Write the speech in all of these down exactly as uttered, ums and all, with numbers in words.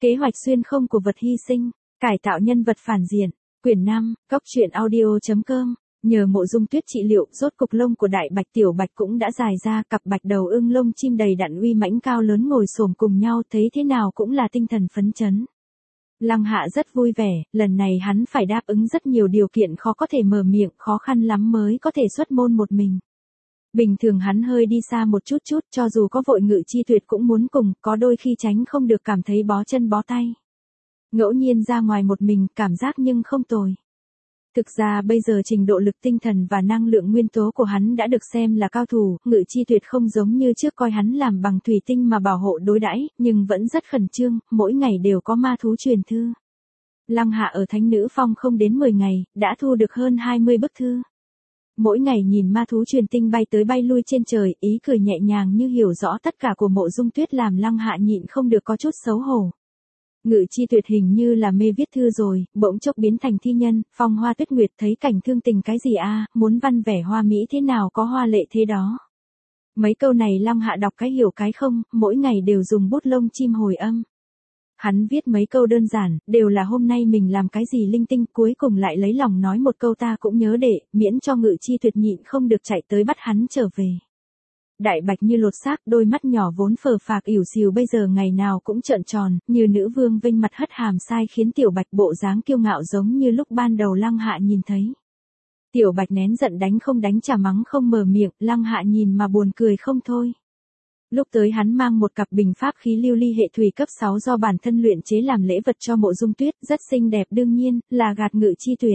Kế hoạch xuyên không của vật hy sinh, cải tạo nhân vật phản diện. Quyển năm, Cóc truyện audio chấm com. Nhờ Mộ Dung Tuyết trị liệu, rốt cục lông của đại bạch tiểu bạch cũng đã dài ra, cặp bạch đầu ưng lông chim đầy đặn uy mãnh cao lớn ngồi xổm cùng nhau, thấy thế nào cũng là tinh thần phấn chấn. Lăng Hạ rất vui vẻ, lần này hắn phải đáp ứng rất nhiều điều kiện khó có thể mở miệng, khó khăn lắm mới có thể xuất môn một mình. Bình thường hắn hơi đi xa một chút chút, cho dù có vội Ngự Chi Tuyệt cũng muốn cùng, có đôi khi tránh không được cảm thấy bó chân bó tay. Ngẫu nhiên ra ngoài một mình, cảm giác nhưng không tồi. Thực ra bây giờ trình độ lực tinh thần và năng lượng nguyên tố của hắn đã được xem là cao thủ, Ngự Chi Tuyệt không giống như trước coi hắn làm bằng thủy tinh mà bảo hộ đối đãi, nhưng vẫn rất khẩn trương, mỗi ngày đều có ma thú truyền thư. Lăng Hạ ở Thánh Nữ Phong không đến mười ngày, đã thu được hơn hai mươi bức thư. Mỗi ngày nhìn ma thú truyền tinh bay tới bay lui trên trời, ý cười nhẹ nhàng như hiểu rõ tất cả của Mộ Dung Tuyết làm Lăng Hạ nhịn không được có chút xấu hổ. Ngự Chi Tuyệt hình như là mê viết thư rồi, bỗng chốc biến thành thi nhân, Phong Hoa Tuyết Nguyệt thấy cảnh thương tình cái gì a, muốn văn vẻ hoa mỹ thế nào có hoa lệ thế đó. Mấy câu này Lăng Hạ đọc cái hiểu cái không, mỗi ngày đều dùng bút lông chim hồi âm. Hắn viết mấy câu đơn giản, đều là hôm nay mình làm cái gì linh tinh, cuối cùng lại lấy lòng nói một câu ta cũng nhớ để, miễn cho Ngự Chi Tuyệt nhịn không được chạy tới bắt hắn trở về. Đại bạch như lột xác, đôi mắt nhỏ vốn phờ phạc ỉu xìu bây giờ ngày nào cũng trợn tròn, như nữ vương vênh mặt hất hàm sai khiến tiểu bạch bộ dáng kiêu ngạo giống như lúc ban đầu Lăng Hạ nhìn thấy. Tiểu bạch nén giận đánh không đánh trả mắng không mở miệng, Lăng Hạ nhìn mà buồn cười không thôi. Lúc tới hắn mang một cặp bình pháp khí lưu ly hệ thủy cấp sáu do bản thân luyện chế làm lễ vật cho Mộ Dung Tuyết, rất xinh đẹp đương nhiên, là gạt Ngự Chi Tuyệt.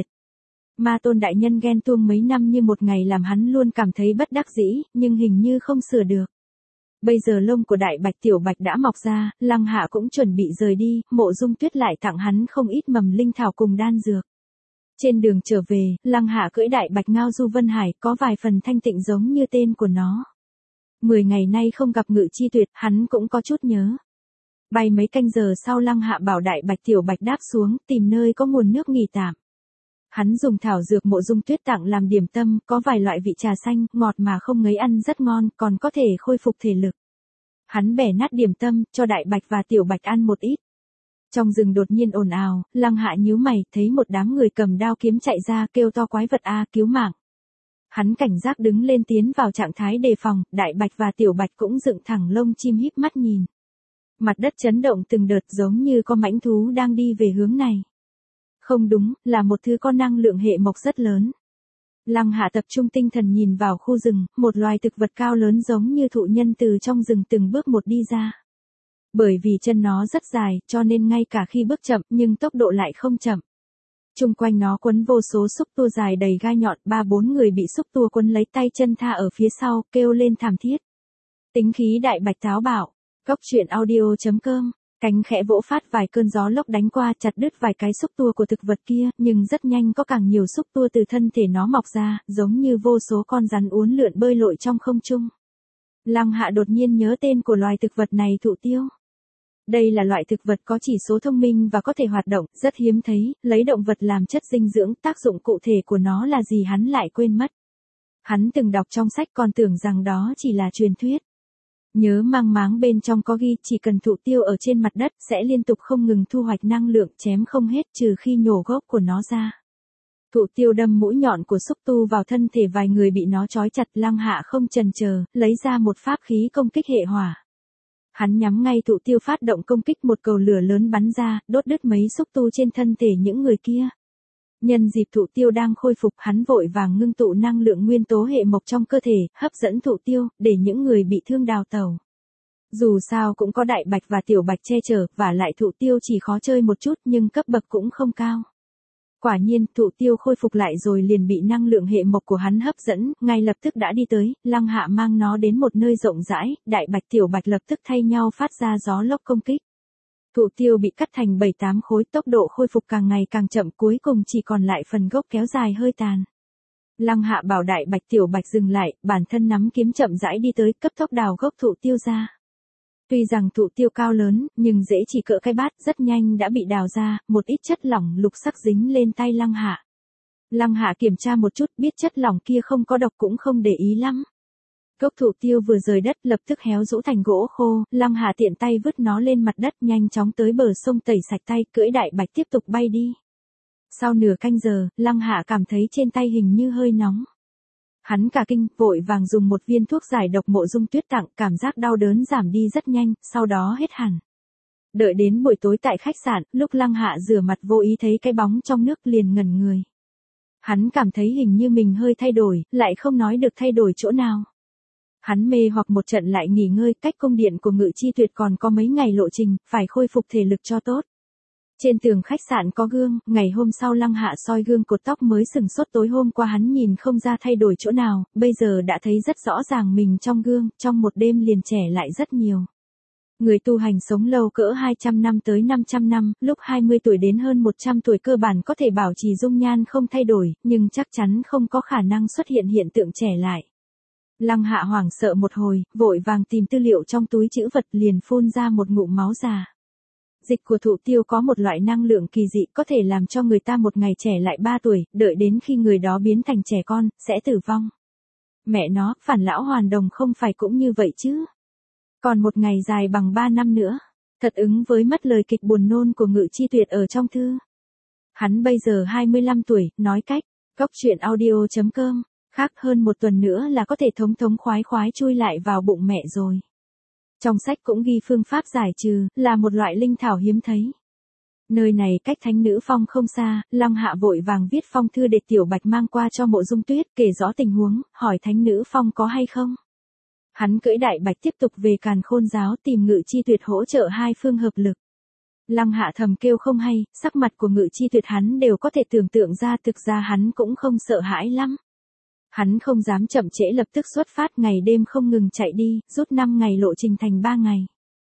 Ma Tôn đại nhân ghen tuông mấy năm như một ngày làm hắn luôn cảm thấy bất đắc dĩ, nhưng hình như không sửa được. Bây giờ lông của đại bạch tiểu bạch đã mọc ra, Lăng Hạ cũng chuẩn bị rời đi, Mộ Dung Tuyết lại tặng hắn không ít mầm linh thảo cùng đan dược. Trên đường trở về, Lăng Hạ cưỡi đại bạch ngao du Vân Hải, có vài phần thanh tịnh giống như tên của nó. Mười ngày nay không gặp Ngự Chi Tuyệt, hắn cũng có chút nhớ. Bay mấy canh giờ sau Lăng Hạ bảo đại bạch tiểu bạch đáp xuống, tìm nơi có nguồn nước nghỉ tạm. Hắn dùng thảo dược Mộ Dung Tuyết tặng làm điểm tâm, có vài loại vị trà xanh, ngọt mà không ngấy ăn rất ngon, còn có thể khôi phục thể lực. Hắn bẻ nát điểm tâm, cho đại bạch và tiểu bạch ăn một ít. Trong rừng đột nhiên ồn ào, Lăng Hạ nhíu mày, thấy một đám người cầm đao kiếm chạy ra, kêu to quái vật a, cứu mạng. Hắn cảnh giác đứng lên tiến vào trạng thái đề phòng, đại bạch và tiểu bạch cũng dựng thẳng lông chim híp mắt nhìn. Mặt đất chấn động từng đợt giống như có mãnh thú đang đi về hướng này. Không đúng, là một thứ có năng lượng hệ mộc rất lớn. Lăng Hạ tập trung tinh thần nhìn vào khu rừng, một loài thực vật cao lớn giống như thụ nhân từ trong rừng từng bước một đi ra. Bởi vì chân nó rất dài, cho nên ngay cả khi bước chậm, nhưng tốc độ lại không chậm. Trung quanh nó quấn vô số xúc tua dài đầy gai nhọn, ba bốn người bị xúc tua quấn lấy tay chân tha ở phía sau, kêu lên thảm thiết. Tính khí đại bạch táo bạo, Cóc truyện audio chấm com. Cánh khẽ vỗ phát vài cơn gió lốc đánh qua chặt đứt vài cái xúc tua của thực vật kia, nhưng rất nhanh có càng nhiều xúc tua từ thân thể nó mọc ra, giống như vô số con rắn uốn lượn bơi lội trong không trung. Lăng Hạ đột nhiên nhớ tên của loài thực vật này, thụ tiêu. Đây là loại thực vật có chỉ số thông minh và có thể hoạt động, rất hiếm thấy, lấy động vật làm chất dinh dưỡng, tác dụng cụ thể của nó là gì hắn lại quên mất. Hắn từng đọc trong sách còn tưởng rằng đó chỉ là truyền thuyết. Nhớ mang máng bên trong có ghi chỉ cần thụ tiêu ở trên mặt đất sẽ liên tục không ngừng thu hoạch năng lượng, chém không hết trừ khi nhổ gốc của nó ra. Thụ tiêu đâm mũi nhọn của xúc tu vào thân thể vài người bị nó trói chặt, Lăng Hạ không chần chờ, lấy ra một pháp khí công kích hệ hỏa. Hắn nhắm ngay thụ tiêu phát động công kích, một cầu lửa lớn bắn ra, đốt đứt mấy xúc tu trên thân thể những người kia. Nhân dịp thụ tiêu đang khôi phục, hắn vội vàng ngưng tụ năng lượng nguyên tố hệ mộc trong cơ thể, hấp dẫn thụ tiêu, để những người bị thương đào tẩu. Dù sao cũng có đại bạch và tiểu bạch che chở, và lại thụ tiêu chỉ khó chơi một chút nhưng cấp bậc cũng không cao. Quả nhiên, thụ tiêu khôi phục lại rồi liền bị năng lượng hệ mộc của hắn hấp dẫn, ngay lập tức đã đi tới, Lăng Hạ mang nó đến một nơi rộng rãi, đại bạch tiểu bạch lập tức thay nhau phát ra gió lốc công kích. Thụ tiêu bị cắt thành bảy tám khối, tốc độ khôi phục càng ngày càng chậm, cuối cùng chỉ còn lại phần gốc kéo dài hơi tàn. Lăng Hạ bảo đại bạch tiểu bạch dừng lại, bản thân nắm kiếm chậm rãi đi tới, cấp tốc đào gốc thụ tiêu ra. Tuy rằng thụ tiêu cao lớn, nhưng dễ chỉ cỡ cái bát, rất nhanh đã bị đào ra, một ít chất lỏng lục sắc dính lên tay Lăng Hạ. Lăng Hạ kiểm tra một chút, biết chất lỏng kia không có độc cũng không để ý lắm. Gốc thụ tiêu vừa rời đất lập tức héo rũ thành gỗ khô, Lăng Hạ tiện tay vứt nó lên mặt đất nhanh chóng tới bờ sông tẩy sạch tay, cưỡi đại bạch tiếp tục bay đi. Sau nửa canh giờ, Lăng Hạ cảm thấy trên tay hình như hơi nóng. Hắn cả kinh, vội vàng dùng một viên thuốc giải độc Mộ Dung Tuyết tặng, cảm giác đau đớn giảm đi rất nhanh, sau đó hết hẳn. Đợi đến buổi tối tại khách sạn, lúc Lăng Hạ rửa mặt vô ý thấy cái bóng trong nước liền ngẩn người. Hắn cảm thấy hình như mình hơi thay đổi, lại không nói được thay đổi chỗ nào. Hắn mê hoặc một trận lại nghỉ ngơi, cách cung điện của Ngự Chi Tuyệt còn có mấy ngày lộ trình, phải khôi phục thể lực cho tốt. Trên tường khách sạn có gương, ngày hôm sau Lăng Hạ soi gương cột tóc mới sừng sốt, tối hôm qua hắn nhìn không ra thay đổi chỗ nào, bây giờ đã thấy rất rõ ràng mình trong gương, trong một đêm liền trẻ lại rất nhiều. Người tu hành sống lâu cỡ hai trăm năm tới năm trăm năm, lúc hai mươi tuổi đến hơn một trăm tuổi cơ bản có thể bảo trì dung nhan không thay đổi, nhưng chắc chắn không có khả năng xuất hiện hiện tượng trẻ lại. Lăng Hạ hoảng sợ một hồi, vội vàng tìm tư liệu trong túi trữ vật liền phun ra một ngụm máu già. Dịch của thụ tiêu có một loại năng lượng kỳ dị có thể làm cho người ta một ngày trẻ lại ba tuổi, đợi đến khi người đó biến thành trẻ con, sẽ tử vong. Mẹ nó, Phản Lão Hoàn Đồng không phải cũng như vậy chứ. Còn một ngày dài bằng ba năm nữa. Thật ứng với mất lời kịch buồn nôn của Ngự Chi Tuyệt ở trong thư. Hắn bây giờ hai mươi lăm tuổi, nói cách, góc truyện audio chấm com, khác hơn một tuần nữa là có thể thống thống khoái khoái chui lại vào bụng mẹ rồi. Trong sách cũng ghi phương pháp giải trừ, là một loại linh thảo hiếm thấy. Nơi này cách Thánh Nữ Phong không xa, Lăng Hạ vội vàng viết phong thư để Tiểu Bạch mang qua cho Mộ Dung Tuyết, kể rõ tình huống, hỏi Thánh Nữ Phong có hay không. Hắn cưỡi đại bạch tiếp tục về Càn Khôn Giáo tìm Ngự Chi Tuyệt hỗ trợ hai phương hợp lực. Lăng Hạ thầm kêu không hay, sắc mặt của Ngự Chi Tuyệt hắn đều có thể tưởng tượng ra, thực ra hắn cũng không sợ hãi lắm. Hắn không dám chậm trễ, lập tức xuất phát, ngày đêm không ngừng chạy đi, rút năm ngày lộ trình thành ba ngày.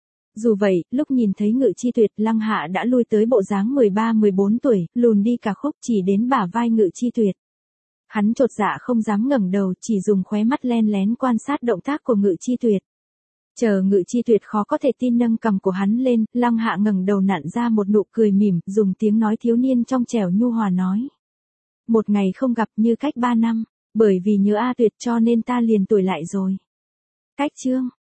Dù vậy, lúc nhìn thấy Ngự Chi Tuyệt, Lăng Hạ đã lui tới bộ dáng mười ba mười bốn tuổi, lùn đi cả khúc, chỉ đến bả vai Ngự Chi Tuyệt. Hắn chột dạ không dám ngẩng đầu, chỉ dùng khóe mắt len lén quan sát động tác của Ngự Chi Tuyệt. Chờ Ngự Chi Tuyệt khó có thể tin nâng cằm của hắn lên, Lăng Hạ ngẩng đầu nặn ra một nụ cười mỉm, dùng tiếng nói thiếu niên trong trẻo nhu hòa nói. Một ngày không gặp như cách ba năm, bởi vì nhớ A Tuyệt cho nên ta liền tuổi lại rồi. Cách chương